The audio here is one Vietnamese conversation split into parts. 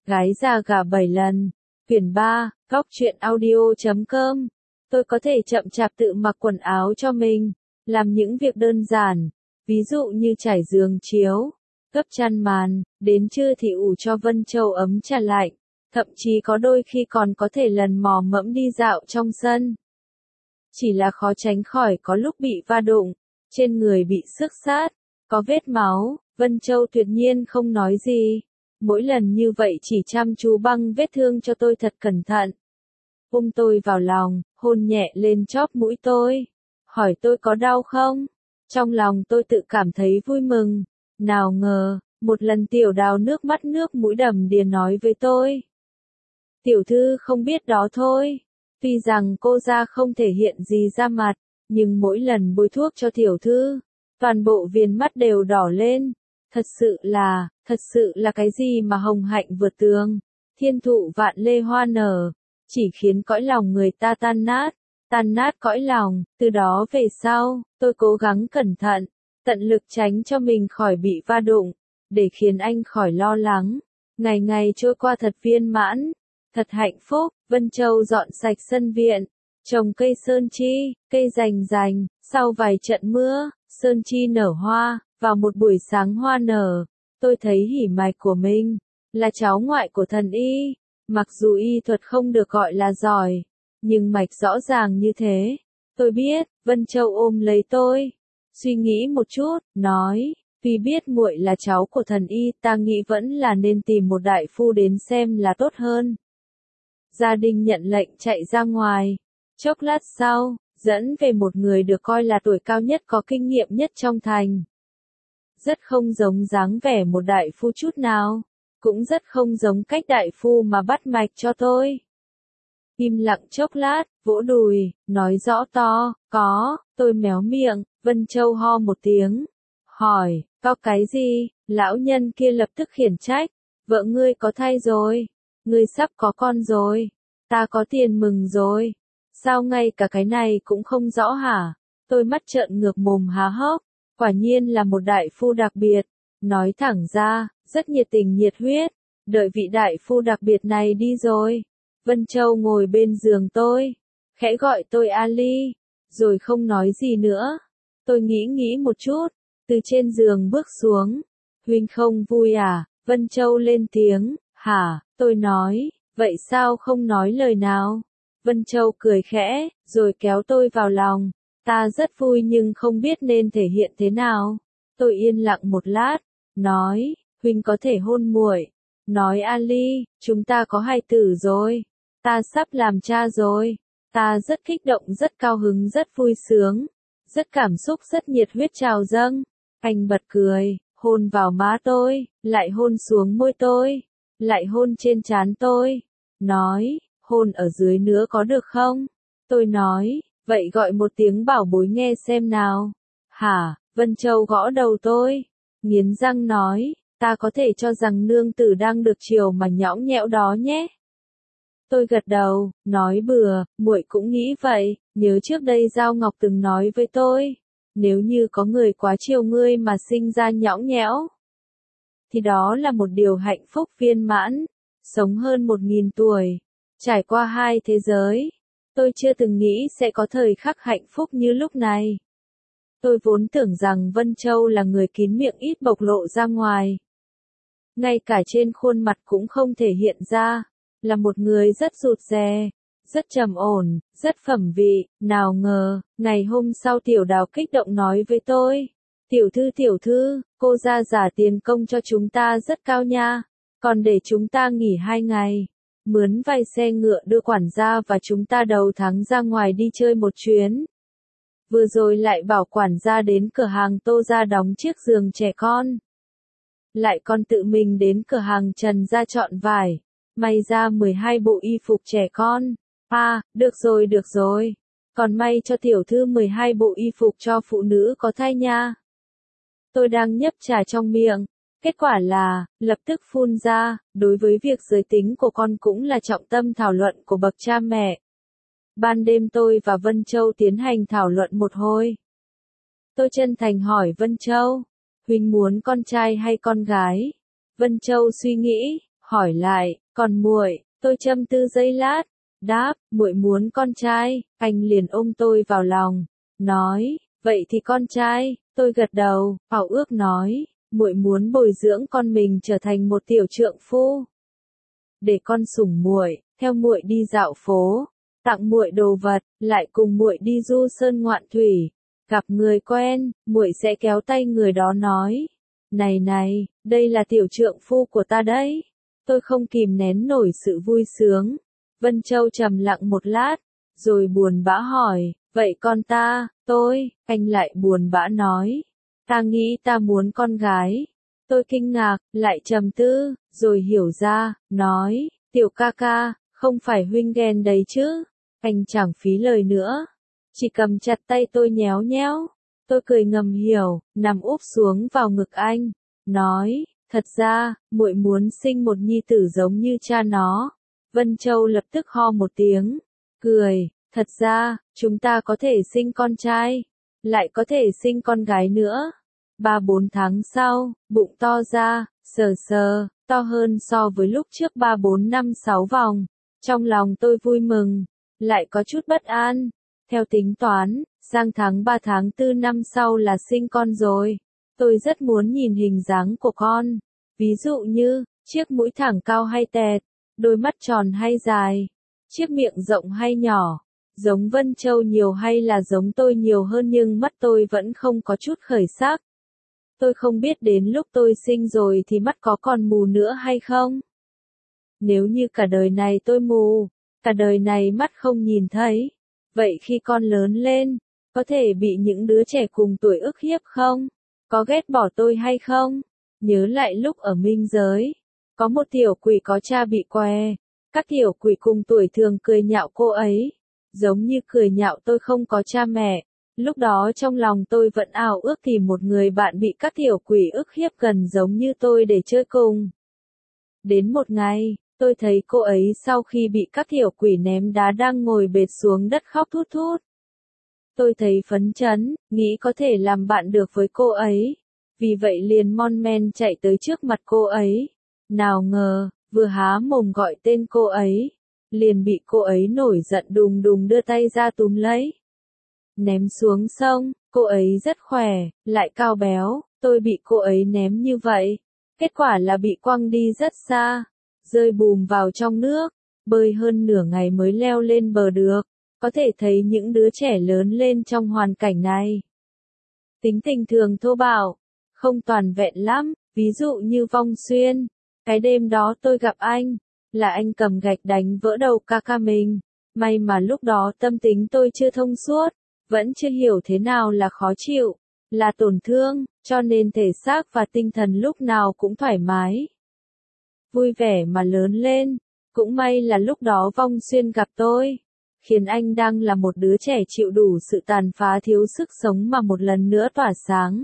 Gái già gả 7 lần. Quyển 3, Góc truyện audio.com. Tôi có thể chậm chạp tự mặc quần áo cho mình, làm những việc đơn giản, ví dụ như trải giường chiếu, gấp chăn màn, đến trưa thì ủ cho Vân Châu ấm trà lạnh, thậm chí có đôi khi còn có thể lần mò mẫm đi dạo trong sân. Chỉ là khó tránh khỏi có lúc bị va đụng, trên người bị xước xát, có vết máu. Vân Châu tuyệt nhiên không nói gì. Mỗi lần như vậy chỉ chăm chú băng vết thương cho tôi thật cẩn thận. Ôm tôi vào lòng, hôn nhẹ lên chóp mũi tôi. Hỏi tôi có đau không? Trong lòng tôi tự cảm thấy vui mừng. Nào ngờ, một lần Tiểu Đào nước mắt nước mũi đầm đìa nói với tôi. Tiểu thư không biết đó thôi. Tuy rằng cô ra không thể hiện gì ra mặt, nhưng mỗi lần bôi thuốc cho tiểu thư, toàn bộ viền mắt đều đỏ lên. Thật sự là cái gì mà hồng hạnh vượt tường, thiên thụ vạn lê hoa nở, chỉ khiến cõi lòng người ta tan nát cõi lòng. Từ đó về sau, tôi cố gắng cẩn thận, tận lực tránh cho mình khỏi bị va đụng, để khiến anh khỏi lo lắng. Ngày ngày trôi qua thật viên mãn, thật hạnh phúc. Vân Châu dọn sạch sân viện, trồng cây sơn chi, cây rành, sau vài trận mưa, sơn chi nở hoa. Vào một buổi sáng hoa nở, tôi thấy hỉ mạch của mình là cháu ngoại của thần y. Mặc dù y thuật không được gọi là giỏi, nhưng mạch rõ ràng như thế. Tôi biết. Vân Châu ôm lấy tôi, suy nghĩ một chút, nói, tuy biết muội là cháu của thần y, ta nghĩ vẫn là nên tìm một đại phu đến xem là tốt hơn. Gia đình nhận lệnh chạy ra ngoài. Chốc lát sau, dẫn về một người được coi là tuổi cao nhất, có kinh nghiệm nhất trong thành. Rất không giống dáng vẻ một đại phu chút nào, cũng rất không giống cách đại phu mà bắt mạch cho tôi. Im lặng chốc lát, vỗ đùi, nói rõ to, có. Tôi méo miệng. Vân Châu ho một tiếng, hỏi, có cái gì? Lão nhân kia lập tức khiển trách, vợ ngươi có thai rồi, ngươi sắp có con rồi, ta có tiền mừng rồi, sao ngay cả cái này cũng không rõ hả? Tôi mắt trợn ngược mồm há hốc. Quả nhiên là một đại phu đặc biệt, nói thẳng ra, rất nhiệt tình nhiệt huyết. Đợi vị đại phu đặc biệt này đi rồi, Vân Châu ngồi bên giường tôi, khẽ gọi tôi Ali, rồi không nói gì nữa. Tôi nghĩ một chút, từ trên giường bước xuống. Huynh không vui à? Vân Châu lên tiếng. Hả? Tôi nói, vậy sao không nói lời nào? Vân Châu cười khẽ, rồi kéo tôi vào lòng. Ta rất vui nhưng không biết nên thể hiện thế nào. Tôi yên lặng một lát, nói, huynh có thể hôn muội. Nói Ali, chúng ta có hài tử rồi. Ta sắp làm cha rồi. Ta rất kích động, rất cao hứng, rất vui sướng. Rất cảm xúc, rất nhiệt huyết trào dâng. Anh bật cười, hôn vào má tôi, lại hôn xuống môi tôi, lại hôn trên trán tôi. Nói, hôn ở dưới nữa có được không? Tôi nói, vậy gọi một tiếng bảo bối nghe xem nào. Hả? Vân Châu gõ đầu tôi, nghiến răng nói, ta có thể cho rằng nương tử đang được chiều mà nhõng nhẽo đó nhé. Tôi gật đầu, nói bừa, muội cũng nghĩ vậy. Nhớ trước đây Giao Ngọc từng nói với tôi, nếu như có người quá chiều ngươi mà sinh ra nhõng nhẽo, thì đó là một điều hạnh phúc viên mãn. Sống hơn 1000 tuổi, trải qua 2 thế giới, tôi chưa từng nghĩ sẽ có thời khắc hạnh phúc như lúc này. Tôi vốn tưởng rằng Vân Châu là người kín miệng ít bộc lộ ra ngoài. Ngay cả trên khuôn mặt cũng không thể hiện ra, là một người rất rụt rè, rất trầm ổn, rất phẩm vị. Nào ngờ, ngày hôm sau Tiểu Đào kích động nói với tôi, tiểu thư, cô ra giả tiền công cho chúng ta rất cao nha, còn để chúng ta nghỉ 2 ngày. Mướn vài xe ngựa đưa quản gia và chúng ta đầu tháng ra ngoài đi chơi một chuyến. Vừa rồi lại bảo quản gia đến cửa hàng Tô gia đóng chiếc giường trẻ con. Lại còn tự mình đến cửa hàng Trần gia chọn vải, may ra 12 bộ y phục trẻ con. À, được rồi. Còn may cho tiểu thư 12 bộ y phục cho phụ nữ có thai nha. Tôi đang nhấp trà trong miệng. Kết quả là, lập tức phun ra, đối với việc giới tính của con cũng là trọng tâm thảo luận của bậc cha mẹ. Ban đêm tôi và Vân Châu tiến hành thảo luận một hồi. Tôi chân thành hỏi Vân Châu, huynh muốn con trai hay con gái? Vân Châu suy nghĩ, hỏi lại, còn muội, tôi châm tư giây lát, đáp, muội muốn con trai, anh liền ôm tôi vào lòng, nói, vậy thì con trai, tôi gật đầu, ảo ước nói, muội muốn bồi dưỡng con mình trở thành một tiểu trượng phu. Để con sủng muội, theo muội đi dạo phố, tặng muội đồ vật, lại cùng muội đi du sơn ngoạn thủy. Gặp người quen, muội sẽ kéo tay người đó nói, này này, đây là tiểu trượng phu của ta đấy. Tôi không kìm nén nổi sự vui sướng. Vân Châu trầm lặng một lát, rồi buồn bã hỏi, vậy con ta, anh lại buồn bã nói, ta nghĩ ta muốn con gái. Tôi kinh ngạc, lại trầm tư, rồi hiểu ra, nói, tiểu ca ca, không phải huynh ghen đấy chứ. Anh chẳng phí lời nữa, chỉ cầm chặt tay tôi nhéo nhéo. Tôi cười ngầm hiểu, nằm úp xuống vào ngực anh, nói, thật ra, muội muốn sinh một nhi tử giống như cha nó. Vân Châu lập tức ho một tiếng, cười, thật ra, chúng ta có thể sinh con trai, lại có thể sinh con gái nữa. 3-4 tháng sau, bụng to ra, sờ sờ, to hơn so với lúc trước 3-4-5-6 vòng. Trong lòng tôi vui mừng, lại có chút bất an. Theo tính toán, sang tháng 3 tháng 4 năm sau là sinh con rồi. Tôi rất muốn nhìn hình dáng của con. Ví dụ như, chiếc mũi thẳng cao hay tẹt, đôi mắt tròn hay dài, chiếc miệng rộng hay nhỏ, giống Vân Châu nhiều hay là giống tôi nhiều hơn, nhưng mắt tôi vẫn không có chút khởi sắc. Tôi không biết đến lúc tôi sinh rồi thì mắt có còn mù nữa hay không. Nếu như cả đời này tôi mù, cả đời này mắt không nhìn thấy, vậy khi con lớn lên, có thể bị những đứa trẻ cùng tuổi ức hiếp không? Có ghét bỏ tôi hay không? Nhớ lại lúc ở minh giới, có một tiểu quỷ có cha bị què, các tiểu quỷ cùng tuổi thường cười nhạo cô ấy, giống như cười nhạo tôi không có cha mẹ. Lúc đó trong lòng tôi vẫn ao ước tìm một người bạn bị các tiểu quỷ ức hiếp gần giống như tôi để chơi cùng. Đến một ngày, tôi thấy cô ấy sau khi bị các tiểu quỷ ném đá đang ngồi bệt xuống đất khóc thút thút. Tôi thấy phấn chấn, nghĩ có thể làm bạn được với cô ấy. Vì vậy liền mon men chạy tới trước mặt cô ấy. Nào ngờ, vừa há mồm gọi tên cô ấy, liền bị cô ấy nổi giận đùng đùng đưa tay ra túm lấy. Ném xuống sông, cô ấy rất khỏe, lại cao béo, tôi bị cô ấy ném như vậy. Kết quả là bị quăng đi rất xa, rơi bùm vào trong nước, bơi hơn nửa ngày mới leo lên bờ được. Có thể thấy những đứa trẻ lớn lên trong hoàn cảnh này. Tính tình thường thô bạo, không toàn vẹn lắm, ví dụ như Vong Xuyên. Cái đêm đó tôi gặp anh, là anh cầm gạch đánh vỡ đầu ca ca mình. May mà lúc đó tâm tính tôi chưa thông suốt, vẫn chưa hiểu thế nào là khó chịu, là tổn thương, cho nên thể xác và tinh thần lúc nào cũng thoải mái. Vui vẻ mà lớn lên, cũng may là lúc đó Vong Xuyên gặp tôi, khiến anh đang là một đứa trẻ chịu đủ sự tàn phá thiếu sức sống mà một lần nữa tỏa sáng.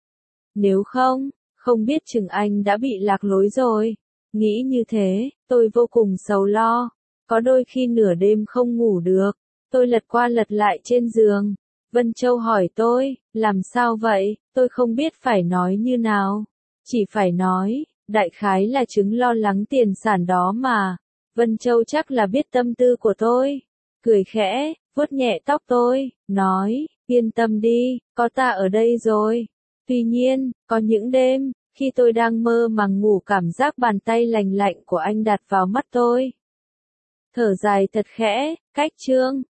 Nếu không, không biết chừng anh đã bị lạc lối rồi. Nghĩ như thế, tôi vô cùng sầu lo, có đôi khi nửa đêm không ngủ được, tôi lật qua lật lại trên giường. Vân Châu hỏi tôi, làm sao vậy, tôi không biết phải nói như nào, chỉ phải nói, đại khái là chứng lo lắng tiền sản đó mà. Vân Châu chắc là biết tâm tư của tôi, cười khẽ, vuốt nhẹ tóc tôi, nói, yên tâm đi, có ta ở đây rồi. Tuy nhiên, có những đêm, khi tôi đang mơ màng ngủ cảm giác bàn tay lành lạnh của anh đặt vào mắt tôi. Thở dài thật khẽ, cách chương.